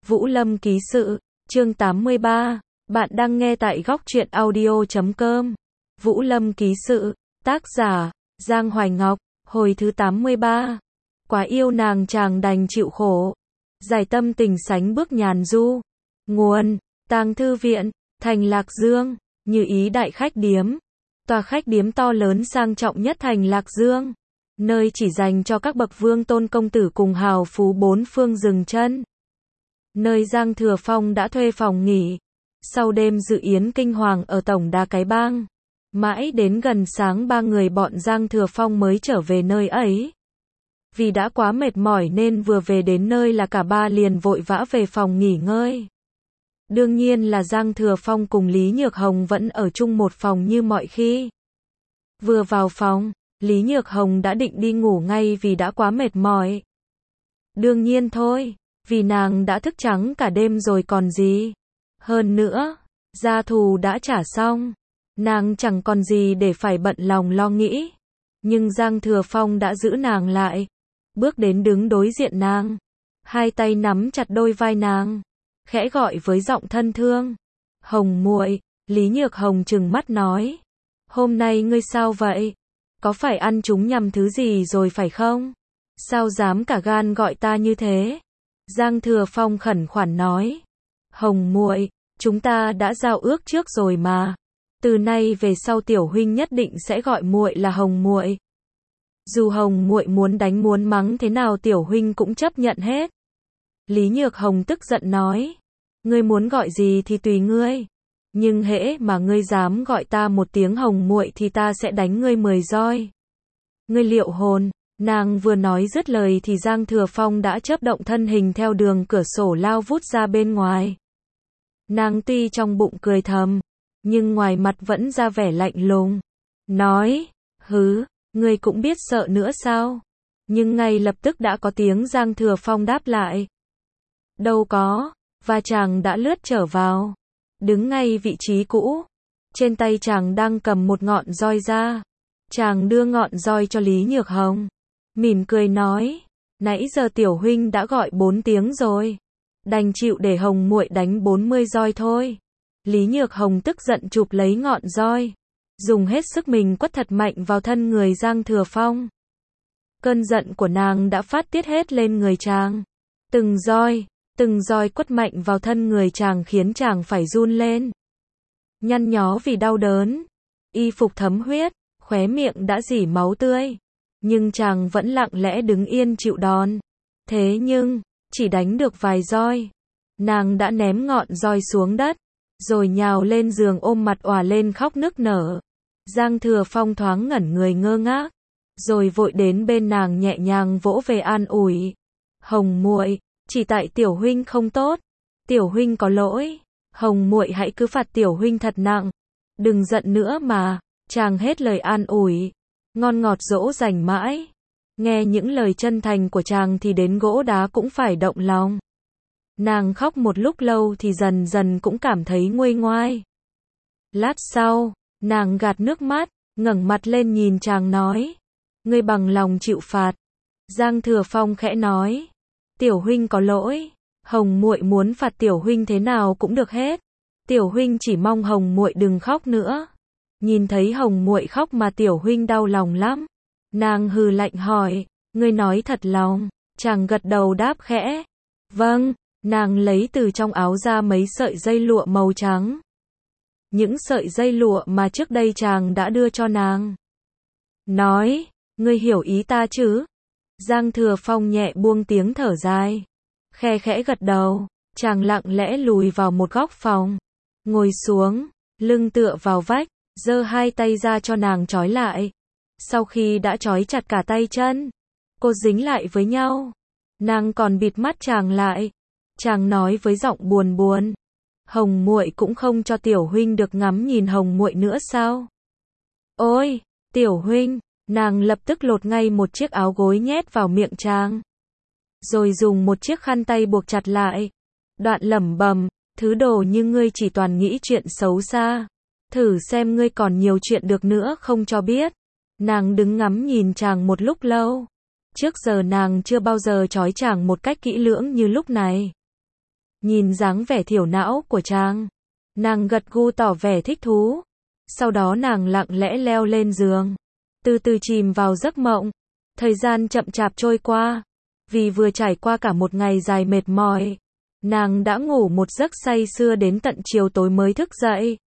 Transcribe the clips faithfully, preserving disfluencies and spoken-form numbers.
Vũ Lâm ký sự, chương tám mươi ba, bạn đang nghe tại góc truyện audio chấm com. Vũ Lâm ký sự, tác giả, Giang Hoài Ngọc, hồi thứ tám mươi ba. Quá yêu nàng chàng đành chịu khổ. Giải tâm tình sánh bước nhàn du. Nguồn, Tàng Thư Viện, Thành Lạc Dương, Như Ý Đại Khách Điếm. Tòa khách điếm to lớn sang trọng nhất thành Lạc Dương. Nơi chỉ dành cho các bậc vương tôn công tử cùng hào phú bốn phương dừng chân. Nơi Giang Thừa Phong đã thuê phòng nghỉ. Sau đêm dự yến kinh hoàng ở tổng đà Cái Bang. Mãi đến gần sáng ba người bọn Giang Thừa Phong mới trở về nơi ấy. Vì đã quá mệt mỏi nên vừa về đến nơi là cả ba liền vội vã về phòng nghỉ ngơi. Đương nhiên là Giang Thừa Phong cùng Lý Nhược Hồng vẫn ở chung một phòng như mọi khi. Vừa vào phòng, Lý Nhược Hồng đã định đi ngủ ngay vì đã quá mệt mỏi. Đương nhiên thôi, vì nàng đã thức trắng cả đêm rồi còn gì. Hơn nữa, gia thù đã trả xong, nàng chẳng còn gì để phải bận lòng lo nghĩ. Nhưng Giang Thừa Phong đã giữ nàng lại, bước đến đứng đối diện nàng, hai tay nắm chặt đôi vai nàng, khẽ gọi với giọng thân thương. Hồng muội. Lý Nhược Hồng trừng mắt nói, hôm nay ngươi sao vậy? Có phải ăn trúng nhầm thứ gì rồi phải không? Sao dám cả gan gọi ta như thế? Giang Thừa Phong khẩn khoản nói, Hồng muội, chúng ta đã giao ước trước rồi mà. Từ nay về sau tiểu huynh nhất định sẽ gọi muội là Hồng muội. Dù Hồng muội muốn đánh muốn mắng thế nào tiểu huynh cũng chấp nhận hết. Lý Nhược Hồng tức giận nói, ngươi muốn gọi gì thì tùy ngươi, nhưng hễ mà ngươi dám gọi ta một tiếng Hồng muội thì ta sẽ đánh ngươi mười roi. Ngươi liệu hồn. Nàng vừa nói dứt lời thì Giang Thừa Phong đã chớp động thân hình theo đường cửa sổ lao vút ra bên ngoài. Nàng tuy trong bụng cười thầm, nhưng ngoài mặt vẫn ra vẻ lạnh lùng. Nói, hứ, ngươi cũng biết sợ nữa sao? Nhưng ngay lập tức đã có tiếng Giang Thừa Phong đáp lại. Đâu có, và chàng đã lướt trở vào. Đứng ngay vị trí cũ. Trên tay chàng đang cầm một ngọn roi ra. Chàng đưa ngọn roi cho Lý Nhược Hồng. Mỉm cười nói, nãy giờ tiểu huynh đã gọi bốn tiếng rồi. Đành chịu để Hồng muội đánh bốn mươi roi thôi. Lý Nhược Hồng tức giận chụp lấy ngọn roi. Dùng hết sức mình quất thật mạnh vào thân người Giang Thừa Phong. Cơn giận của nàng đã phát tiết hết lên người chàng. Từng roi, từng roi quất mạnh vào thân người chàng khiến chàng phải run lên. Nhăn nhó vì đau đớn. Y phục thấm huyết, khóe miệng đã rỉ máu tươi. Nhưng chàng vẫn lặng lẽ đứng yên chịu đòn. Thế nhưng, chỉ đánh được vài roi. Nàng đã ném ngọn roi xuống đất. Rồi nhào lên giường ôm mặt òa lên khóc nức nở. Giang Thừa Phong thoáng ngẩn người ngơ ngác. Rồi vội đến bên nàng nhẹ nhàng vỗ về an ủi. Hồng muội, chỉ tại tiểu huynh không tốt. Tiểu huynh có lỗi. Hồng muội hãy cứ phạt tiểu huynh thật nặng. Đừng giận nữa mà. Chàng hết lời an ủi. Ngon ngọt dỗ dành mãi. Nghe những lời chân thành của chàng thì đến gỗ đá cũng phải động lòng. Nàng khóc một lúc lâu thì dần dần cũng cảm thấy nguôi ngoai. Lát sau, nàng gạt nước mắt, ngẩng mặt lên nhìn chàng nói, ngươi bằng lòng chịu phạt. Giang Thừa Phong khẽ nói, tiểu huynh có lỗi, Hồng muội muốn phạt tiểu huynh thế nào cũng được hết. Tiểu huynh chỉ mong Hồng muội đừng khóc nữa. Nhìn thấy Hồng muội khóc mà tiểu huynh đau lòng lắm. Nàng hừ lạnh hỏi, ngươi nói thật lòng? Chàng gật đầu đáp khẽ, vâng. Nàng lấy từ trong áo ra mấy sợi dây lụa màu trắng. Những sợi dây lụa mà trước đây chàng đã đưa cho nàng. Nói, ngươi hiểu ý ta chứ? Giang Thừa Phong nhẹ buông tiếng thở dài. Khe khẽ gật đầu, chàng lặng lẽ lùi vào một góc phòng. Ngồi xuống, lưng tựa vào vách, giơ hai tay ra cho nàng trói lại. Sau khi đã trói chặt cả tay chân, cô dính lại với nhau. Nàng còn bịt mắt chàng lại. Chàng nói với giọng buồn buồn, Hồng muội cũng không cho tiểu huynh được ngắm nhìn Hồng muội nữa sao? Ôi, tiểu huynh, nàng lập tức lột ngay một chiếc áo gối nhét vào miệng chàng. Rồi dùng một chiếc khăn tay buộc chặt lại. Đoạn lẩm bẩm, thứ đồ như ngươi chỉ toàn nghĩ chuyện xấu xa. Thử xem ngươi còn nhiều chuyện được nữa không cho biết. Nàng đứng ngắm nhìn chàng một lúc lâu. Trước giờ nàng chưa bao giờ trói chàng một cách kỹ lưỡng như lúc này. Nhìn dáng vẻ thiểu não của chàng, nàng gật gù tỏ vẻ thích thú. Sau đó nàng lặng lẽ leo lên giường, từ từ chìm vào giấc mộng. Thời gian chậm chạp trôi qua, vì vừa trải qua cả một ngày dài mệt mỏi, nàng đã ngủ một giấc say sưa đến tận chiều tối mới thức dậy.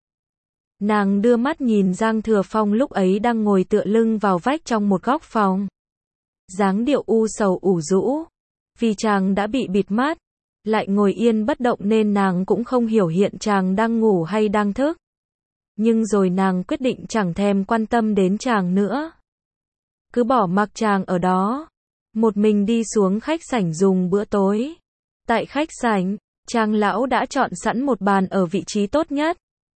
Nàng đưa mắt nhìn Giang Thừa Phong lúc ấy đang ngồi tựa lưng vào vách trong một góc phòng. Dáng điệu u sầu ủ rũ, vì chàng đã bị bịt mắt, lại ngồi yên bất động nên nàng cũng không hiểu hiện chàng đang ngủ hay đang thức. Nhưng rồi nàng quyết định chẳng thèm quan tâm đến chàng nữa. Cứ bỏ mặc chàng ở đó, một mình đi xuống khách sảnh dùng bữa tối. Tại khách sảnh, Trang lão đã chọn sẵn một bàn ở vị trí tốt nhất.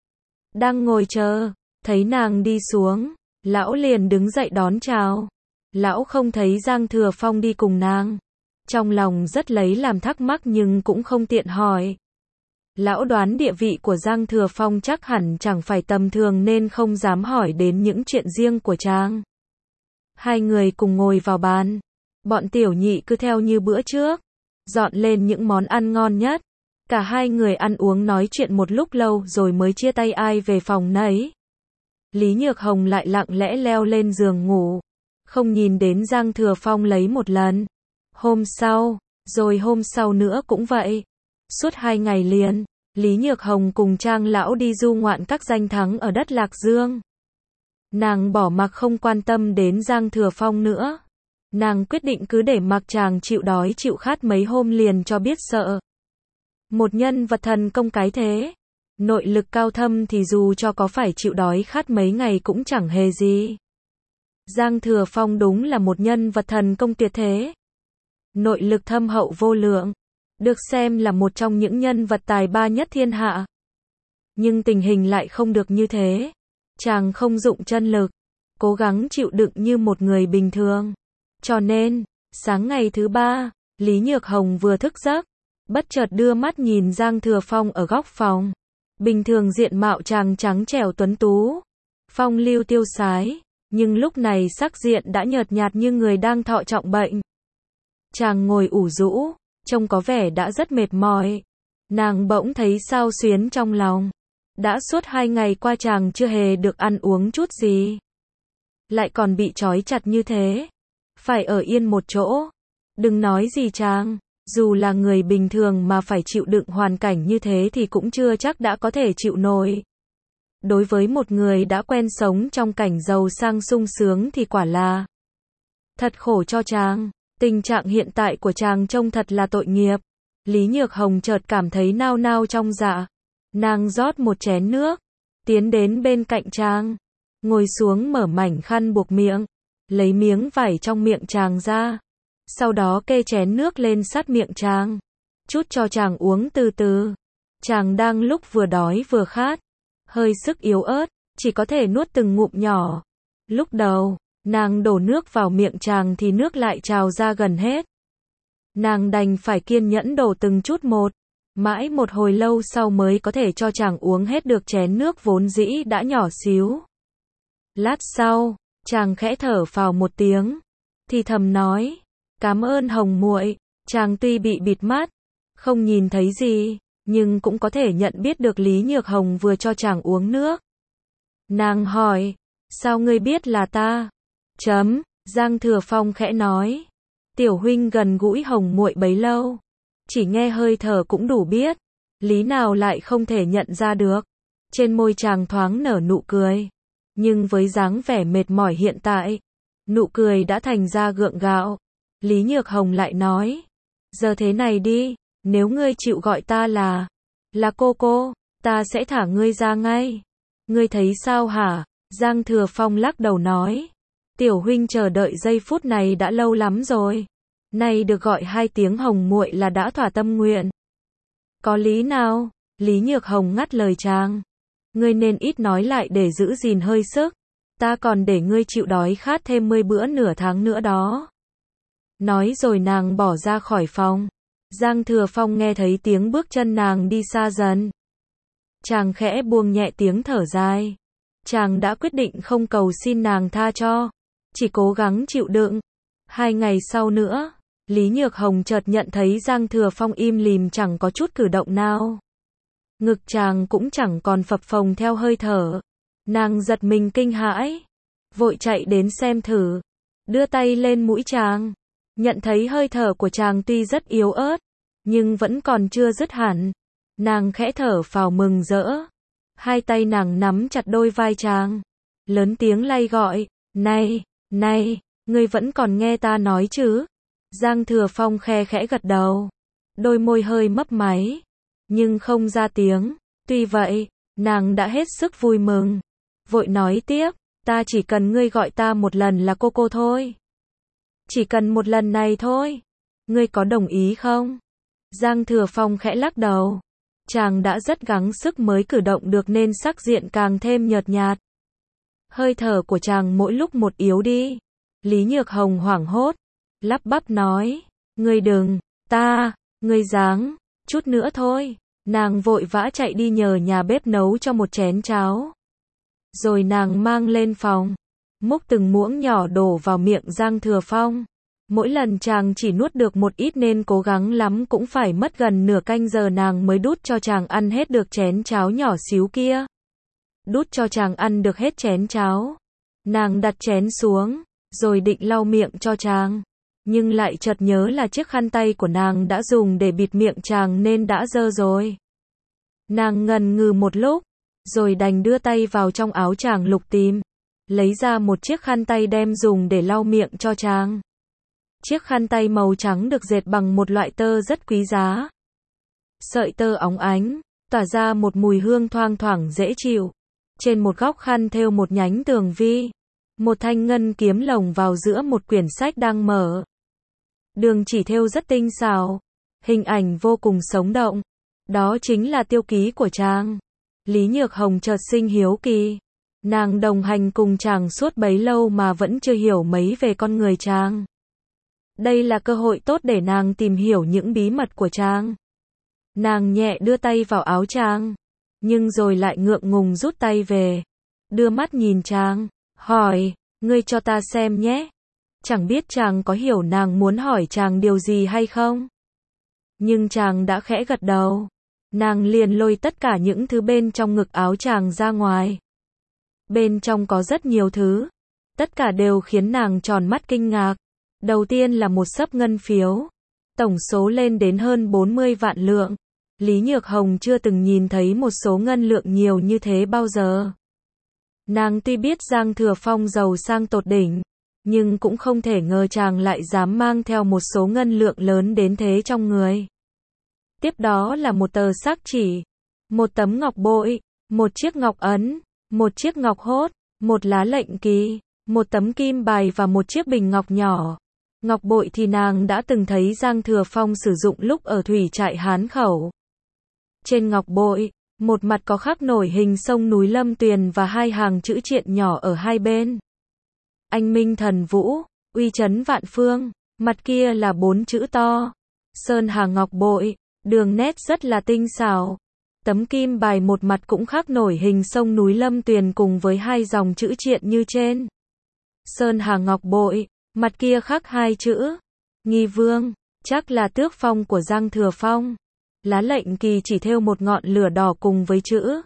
Đang ngồi chờ, thấy nàng đi xuống, lão liền đứng dậy đón chào. Lão không thấy Giang Thừa Phong đi cùng nàng. Trong lòng rất lấy làm thắc mắc nhưng cũng không tiện hỏi. Lão đoán địa vị của Giang Thừa Phong chắc hẳn chẳng phải tầm thường nên không dám hỏi đến những chuyện riêng của chàng. Hai người cùng ngồi vào bàn. Bọn tiểu nhị cứ theo như bữa trước, dọn lên những món ăn ngon nhất. Cả hai người ăn uống nói chuyện một lúc lâu rồi mới chia tay ai về phòng nấy. Lý Nhược Hồng lại lặng lẽ leo lên giường ngủ, không nhìn đến Giang Thừa Phong lấy một lần. Hôm sau, rồi hôm sau nữa cũng vậy. Suốt hai ngày liền, Lý Nhược Hồng cùng Trang lão đi du ngoạn các danh thắng ở đất Lạc Dương. Nàng bỏ mặc không quan tâm đến Giang Thừa Phong nữa. Nàng quyết định cứ để mặc chàng chịu đói chịu khát mấy hôm liền cho biết sợ. Một nhân vật thần công cái thế, nội lực cao thâm thì dù cho có phải chịu đói khát mấy ngày cũng chẳng hề gì. Giang Thừa Phong đúng là một nhân vật thần công tuyệt thế. Nội lực thâm hậu vô lượng, được xem là một trong những nhân vật tài ba nhất thiên hạ. Nhưng tình hình lại không được như thế. Chàng không dụng chân lực, cố gắng chịu đựng như một người bình thường. Cho nên, sáng ngày thứ ba, Lý Nhược Hồng vừa thức giấc, bất chợt đưa mắt nhìn Giang Thừa Phong ở góc phòng. Bình thường diện mạo chàng trắng trẻo tuấn tú, phong lưu tiêu sái, nhưng lúc này sắc diện đã nhợt nhạt như người đang thọ trọng bệnh. Chàng ngồi ủ rũ, trông có vẻ đã rất mệt mỏi. Nàng bỗng thấy xao xuyến trong lòng. Đã suốt hai ngày qua chàng chưa hề được ăn uống chút gì. Lại còn bị trói chặt như thế. Phải ở yên một chỗ. Đừng nói gì chàng, dù là người bình thường mà phải chịu đựng hoàn cảnh như thế thì cũng chưa chắc đã có thể chịu nổi. Đối với một người đã quen sống trong cảnh giàu sang sung sướng thì quả là thật khổ cho chàng. Tình trạng hiện tại của chàng trông thật là tội nghiệp. Lý Nhược Hồng chợt cảm thấy nao nao trong dạ. Nàng rót một chén nước, tiến đến bên cạnh chàng, ngồi xuống mở mảnh khăn buộc miệng, lấy miếng vải trong miệng chàng ra. Sau đó kê chén nước lên sát miệng chàng, chút cho chàng uống từ từ. Chàng đang lúc vừa đói vừa khát, hơi sức yếu ớt, chỉ có thể nuốt từng ngụm nhỏ. Lúc đầu, nàng đổ nước vào miệng chàng thì nước lại trào ra gần hết. Nàng đành phải kiên nhẫn đổ từng chút một, mãi một hồi lâu sau mới có thể cho chàng uống hết được chén nước vốn dĩ đã nhỏ xíu. Lát sau, chàng khẽ thở phào một tiếng, thì thầm nói, cảm ơn Hồng muội. Chàng tuy bị bịt mắt, không nhìn thấy gì, nhưng cũng có thể nhận biết được Lý Nhược Hồng vừa cho chàng uống nước. Nàng hỏi, sao ngươi biết là ta? Chấm, Giang Thừa Phong khẽ nói, tiểu huynh gần gũi Hồng muội bấy lâu, chỉ nghe hơi thở cũng đủ biết, lý nào lại không thể nhận ra được. Trên môi chàng thoáng nở nụ cười, nhưng với dáng vẻ mệt mỏi hiện tại, nụ cười đã thành ra gượng gạo. Lý Nhược Hồng lại nói, giờ thế này đi, nếu ngươi chịu gọi ta là, là cô cô, ta sẽ thả ngươi ra ngay. Ngươi thấy sao hả? Giang Thừa Phong lắc đầu nói, tiểu huynh chờ đợi giây phút này đã lâu lắm rồi. Nay được gọi hai tiếng Hồng muội là đã thỏa tâm nguyện. Có lý nào? Lý Nhược Hồng ngắt lời chàng. Ngươi nên ít nói lại để giữ gìn hơi sức. Ta còn để ngươi chịu đói khát thêm mươi bữa nửa tháng nữa đó. Nói rồi nàng bỏ ra khỏi phòng. Giang Thừa Phong nghe thấy tiếng bước chân nàng đi xa dần. Chàng khẽ buông nhẹ tiếng thở dài. Chàng đã quyết định không cầu xin nàng tha cho, chỉ cố gắng chịu đựng. Hai ngày sau nữa, Lý Nhược Hồng chợt nhận thấy Giang Thừa Phong im lìm chẳng có chút cử động nào. Ngực chàng cũng chẳng còn phập phồng theo hơi thở. Nàng giật mình kinh hãi, vội chạy đến xem thử, đưa tay lên mũi chàng, nhận thấy hơi thở của chàng tuy rất yếu ớt, nhưng vẫn còn chưa dứt hẳn. Nàng khẽ thở phào mừng rỡ, hai tay nàng nắm chặt đôi vai chàng, lớn tiếng lay gọi, này, này, ngươi vẫn còn nghe ta nói chứ? Giang Thừa Phong khe khẽ gật đầu, đôi môi hơi mấp máy, nhưng không ra tiếng. Tuy vậy, nàng đã hết sức vui mừng, vội nói tiếp, ta chỉ cần ngươi gọi ta một lần là cô cô thôi. Chỉ cần một lần này thôi. Ngươi có đồng ý không? Giang Thừa Phong khẽ lắc đầu. Chàng đã rất gắng sức mới cử động được nên sắc diện càng thêm nhợt nhạt. Hơi thở của chàng mỗi lúc một yếu đi. Lý Nhược Hồng hoảng hốt, lắp bắp nói, ngươi đừng, ta, ngươi dáng, chút nữa thôi. Nàng vội vã chạy đi nhờ nhà bếp nấu cho một chén cháo. Rồi nàng mang lên phòng, múc từng muỗng nhỏ đổ vào miệng Giang Thừa Phong. Mỗi lần chàng chỉ nuốt được một ít nên cố gắng lắm cũng phải mất gần nửa canh giờ nàng mới đút cho chàng ăn hết được chén cháo nhỏ xíu kia. Đút cho chàng ăn được hết chén cháo, nàng đặt chén xuống, rồi định lau miệng cho chàng. Nhưng lại chợt nhớ là chiếc khăn tay của nàng đã dùng để bịt miệng chàng nên đã dơ rồi. Nàng ngần ngừ một lúc, rồi đành đưa tay vào trong áo chàng lục tìm, lấy ra một chiếc khăn tay đem dùng để lau miệng cho chàng. Chiếc khăn tay màu trắng được dệt bằng một loại tơ rất quý giá. Sợi tơ óng ánh, tỏa ra một mùi hương thoang thoảng dễ chịu. Trên một góc khăn thêu một nhánh tường vi, một thanh ngân kiếm lồng vào giữa một quyển sách đang mở. Đường chỉ thêu rất tinh xảo, hình ảnh vô cùng sống động. Đó chính là tiêu ký của chàng. Lý Nhược Hồng chợt sinh hiếu kỳ. Nàng đồng hành cùng chàng suốt bấy lâu mà vẫn chưa hiểu mấy về con người chàng. Đây là cơ hội tốt để nàng tìm hiểu những bí mật của chàng. Nàng nhẹ đưa tay vào áo chàng, nhưng rồi lại ngượng ngùng rút tay về, đưa mắt nhìn chàng, hỏi, ngươi cho ta xem nhé. Chẳng biết chàng có hiểu nàng muốn hỏi chàng điều gì hay không? Nhưng chàng đã khẽ gật đầu. Nàng liền lôi tất cả những thứ bên trong ngực áo chàng ra ngoài. Bên trong có rất nhiều thứ. Tất cả đều khiến nàng tròn mắt kinh ngạc. Đầu tiên là một xấp ngân phiếu. Tổng số lên đến hơn bốn mươi vạn lượng. Lý Nhược Hồng chưa từng nhìn thấy một số ngân lượng nhiều như thế bao giờ. Nàng tuy biết Giang Thừa Phong giàu sang tột đỉnh, nhưng cũng không thể ngờ chàng lại dám mang theo một số ngân lượng lớn đến thế trong người. Tiếp đó là một tờ xác chỉ, một tấm ngọc bội, một chiếc ngọc ấn, một chiếc ngọc hốt, một lá lệnh kỳ, một tấm kim bài và một chiếc bình ngọc nhỏ. Ngọc bội thì nàng đã từng thấy Giang Thừa Phong sử dụng lúc ở thủy trại Hán Khẩu. Trên ngọc bội, một mặt có khắc nổi hình sông núi Lâm Tuyền và hai hàng chữ triện nhỏ ở hai bên. Anh minh thần vũ, uy chấn vạn phương, mặt kia là bốn chữ to. Sơn Hà Ngọc Bội, đường nét rất là tinh xảo. Tấm kim bài một mặt cũng khắc nổi hình sông núi Lâm Tuyền cùng với hai dòng chữ triện như trên. Sơn Hà Ngọc Bội, mặt kia khắc hai chữ Nghi Vương, chắc là tước phong của Giang Thừa Phong. Lá lệnh kỳ chỉ thêu một ngọn lửa đỏ cùng với chữ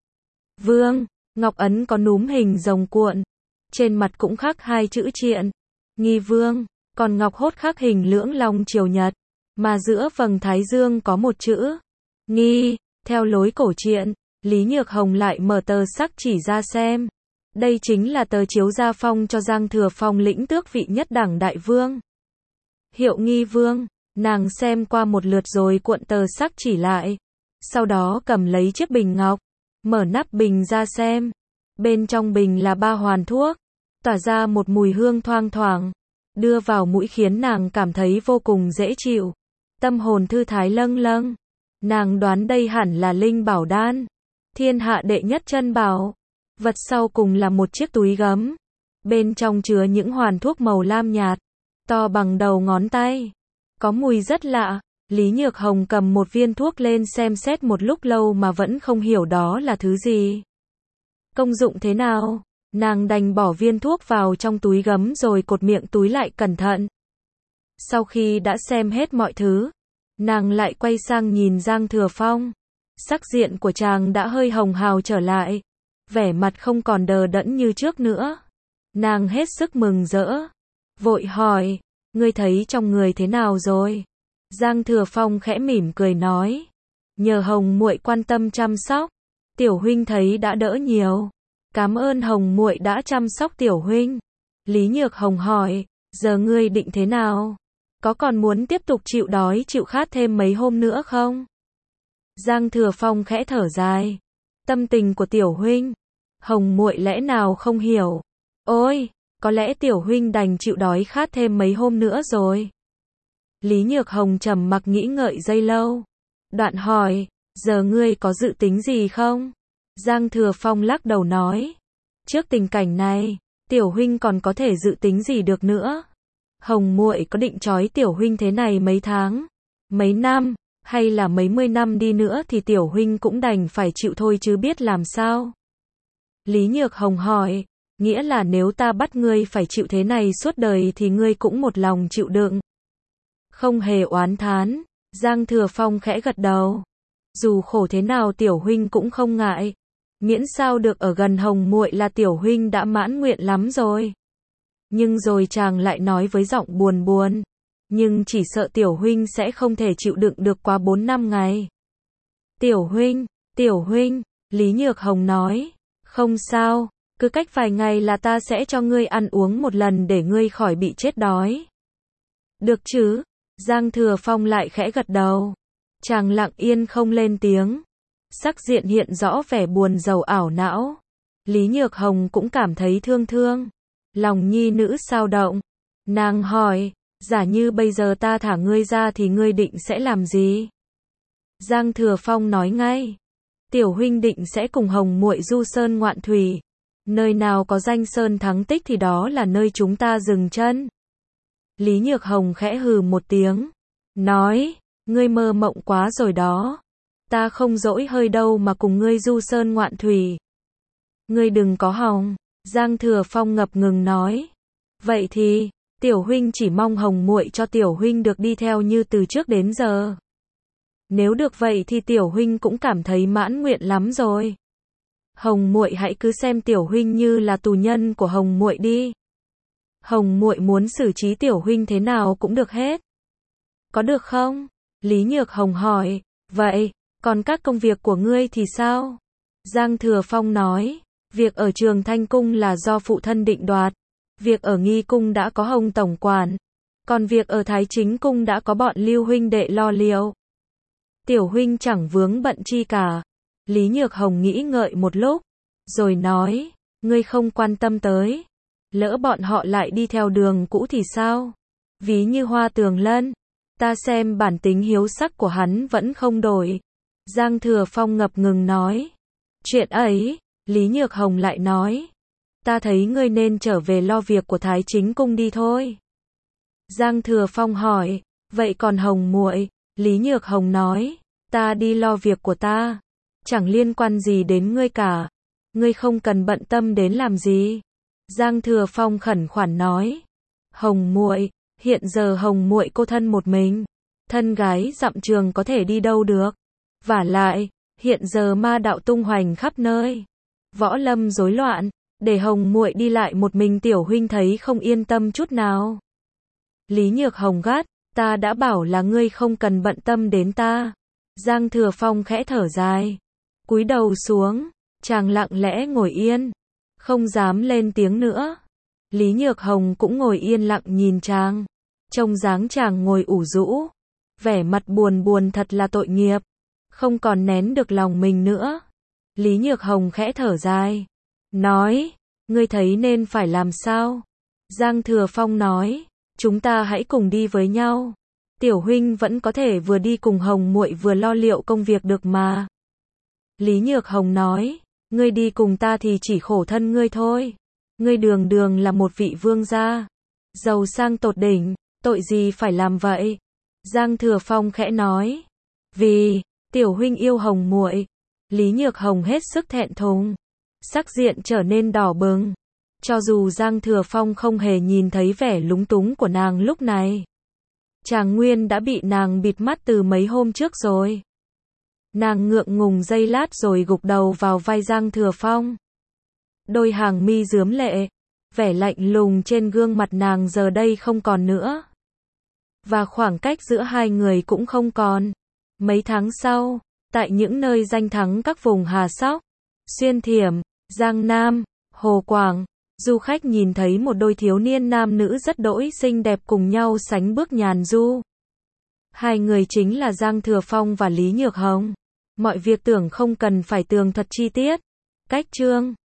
Vương. Ngọc ấn có núm hình rồng cuộn, trên mặt cũng khắc hai chữ triện Nghi Vương, còn ngọc hốt khắc hình lưỡng long triều nhật, mà giữa vầng thái dương có một chữ Nghi. Theo lối cổ truyện, Lý Nhược Hồng lại mở tờ sắc chỉ ra xem. Đây chính là tờ chiếu gia phong cho Giang Thừa Phong lĩnh tước vị nhất đẳng đại vương. Hiệu Nghi Vương, nàng xem qua một lượt rồi cuộn tờ sắc chỉ lại. Sau đó cầm lấy chiếc bình ngọc, mở nắp bình ra xem. Bên trong bình là ba hoàn thuốc, tỏa ra một mùi hương thoang thoảng, đưa vào mũi khiến nàng cảm thấy vô cùng dễ chịu. Tâm hồn thư thái lâng lâng. Nàng đoán đây hẳn là linh bảo đan, thiên hạ đệ nhất chân bảo. Vật sau cùng là một chiếc túi gấm, bên trong chứa những hoàn thuốc màu lam nhạt, to bằng đầu ngón tay, có mùi rất lạ. Lý Nhược Hồng cầm một viên thuốc lên xem xét một lúc lâu mà vẫn không hiểu đó là thứ gì, công dụng thế nào. Nàng đành bỏ viên thuốc vào trong túi gấm rồi cột miệng túi lại cẩn thận. Sau khi đã xem hết mọi thứ, nàng lại quay sang nhìn Giang Thừa Phong. Sắc diện của chàng đã hơi hồng hào trở lại, vẻ mặt không còn đờ đẫn như trước nữa. Nàng hết sức mừng rỡ, vội hỏi, ngươi thấy trong người thế nào rồi? Giang Thừa Phong khẽ mỉm cười nói, nhờ Hồng muội quan tâm chăm sóc, tiểu huynh thấy đã đỡ nhiều. Cảm ơn Hồng muội đã chăm sóc tiểu huynh. Lý Nhược Hồng hỏi, giờ ngươi định thế nào? Có còn muốn tiếp tục chịu đói chịu khát thêm mấy hôm nữa không? Giang Thừa Phong khẽ thở dài, tâm tình của tiểu huynh, Hồng muội lẽ nào không hiểu? Ôi, có lẽ tiểu huynh đành chịu đói khát thêm mấy hôm nữa rồi. Lý Nhược Hồng trầm mặc nghĩ ngợi giây lâu, đoạn hỏi, giờ ngươi có dự tính gì không? Giang Thừa Phong lắc đầu nói, trước tình cảnh này, tiểu huynh còn có thể dự tính gì được nữa? Hồng muội có định trói tiểu huynh thế này mấy tháng, mấy năm, hay là mấy mươi năm đi nữa thì tiểu huynh cũng đành phải chịu thôi chứ biết làm sao? Lý Nhược Hồng hỏi, nghĩa là nếu ta bắt ngươi phải chịu thế này suốt đời thì ngươi cũng một lòng chịu đựng. Không hề oán thán, Giang Thừa Phong khẽ gật đầu. Dù khổ thế nào tiểu huynh cũng không ngại, miễn sao được ở gần Hồng muội là tiểu huynh đã mãn nguyện lắm rồi. Nhưng rồi chàng lại nói với giọng buồn buồn, nhưng chỉ sợ tiểu huynh sẽ không thể chịu đựng được quá bốn năm ngày. Tiểu huynh, tiểu huynh, Lý Nhược Hồng nói, không sao, cứ cách vài ngày là ta sẽ cho ngươi ăn uống một lần để ngươi khỏi bị chết đói. Được chứ? Giang Thừa Phong lại khẽ gật đầu. Chàng lặng yên không lên tiếng, sắc diện hiện rõ vẻ buồn rầu ảo não. Lý Nhược Hồng cũng cảm thấy thương thương, lòng nhi nữ sao động. Nàng hỏi, giả như bây giờ ta thả ngươi ra thì ngươi định sẽ làm gì? Giang Thừa Phong nói ngay, tiểu huynh định sẽ cùng Hồng muội du sơn ngoạn thủy, nơi nào có danh sơn thắng tích thì đó là nơi chúng ta dừng chân. Lý Nhược Hồng khẽ hừ một tiếng, nói, ngươi mơ mộng quá rồi đó, ta không dỗi hơi đâu mà cùng ngươi du sơn ngoạn thủy. Ngươi đừng có hòng. Giang Thừa Phong ngập ngừng nói, vậy thì, tiểu huynh chỉ mong Hồng muội cho tiểu huynh được đi theo như từ trước đến giờ. Nếu được vậy thì tiểu huynh cũng cảm thấy mãn nguyện lắm rồi. Hồng muội hãy cứ xem tiểu huynh như là tù nhân của Hồng muội đi. Hồng muội muốn xử trí tiểu huynh thế nào cũng được hết. Có được không? Lý Nhược Hồng hỏi, vậy, còn các công việc của ngươi thì sao? Giang Thừa Phong nói, việc ở Trường Thanh Cung là do phụ thân định đoạt, việc ở Nghi Cung đã có Hồng tổng quản, còn việc ở Thái Chính Cung đã có bọn Lưu huynh đệ lo liệu. Tiểu huynh chẳng vướng bận chi cả. Lý Nhược Hồng nghĩ ngợi một lúc, rồi nói, ngươi không quan tâm tới, lỡ bọn họ lại đi theo đường cũ thì sao? Ví như Hoa Tường Lân, ta xem bản tính hiếu sắc của hắn vẫn không đổi. Giang Thừa Phong ngập ngừng nói, chuyện ấy, Lý Nhược Hồng lại nói, ta thấy ngươi nên trở về lo việc của Thái Chính Cung đi thôi. Giang Thừa Phong hỏi, vậy còn Hồng muội? Lý Nhược Hồng nói, ta đi lo việc của ta, chẳng liên quan gì đến ngươi cả, ngươi không cần bận tâm đến làm gì. Giang Thừa Phong khẩn khoản nói, Hồng muội, hiện giờ Hồng muội cô thân một mình, thân gái dặm trường có thể đi đâu được? Vả lại, hiện giờ ma đạo tung hoành khắp nơi, võ lâm rối loạn, để Hồng muội đi lại một mình tiểu huynh thấy không yên tâm chút nào. Lý Nhược Hồng gắt, ta đã bảo là ngươi không cần bận tâm đến ta. Giang Thừa Phong khẽ thở dài, cúi đầu xuống, chàng lặng lẽ ngồi yên, không dám lên tiếng nữa. Lý Nhược Hồng cũng ngồi yên lặng nhìn chàng, trông dáng chàng ngồi ủ rũ, vẻ mặt buồn buồn thật là tội nghiệp, không còn nén được lòng mình nữa. Lý Nhược Hồng khẽ thở dài, nói, ngươi thấy nên phải làm sao? Giang Thừa Phong nói, chúng ta hãy cùng đi với nhau. Tiểu huynh vẫn có thể vừa đi cùng Hồng muội vừa lo liệu công việc được mà. Lý Nhược Hồng nói, ngươi đi cùng ta thì chỉ khổ thân ngươi thôi. Ngươi đường đường là một vị vương gia, giàu sang tột đỉnh, tội gì phải làm vậy? Giang Thừa Phong khẽ nói, vì tiểu huynh yêu Hồng muội. Lý Nhược Hồng hết sức thẹn thùng, sắc diện trở nên đỏ bừng. Cho dù Giang Thừa Phong không hề nhìn thấy vẻ lúng túng của nàng lúc này, Tràng Nguyên đã bị nàng bịt mắt từ mấy hôm trước rồi. Nàng ngượng ngùng giây lát rồi gục đầu vào vai Giang Thừa Phong. Đôi hàng mi rướm lệ, vẻ lạnh lùng trên gương mặt nàng giờ đây không còn nữa. Và khoảng cách giữa hai người cũng không còn. Mấy tháng sau, tại những nơi danh thắng các vùng Hà Sóc, Xuyên Thiểm, Giang Nam, Hồ Quảng, du khách nhìn thấy một đôi thiếu niên nam nữ rất đỗi xinh đẹp cùng nhau sánh bước nhàn du. Hai người chính là Giang Thừa Phong và Lý Nhược Hồng. Mọi việc tưởng không cần phải tường thuật chi tiết. Cách chương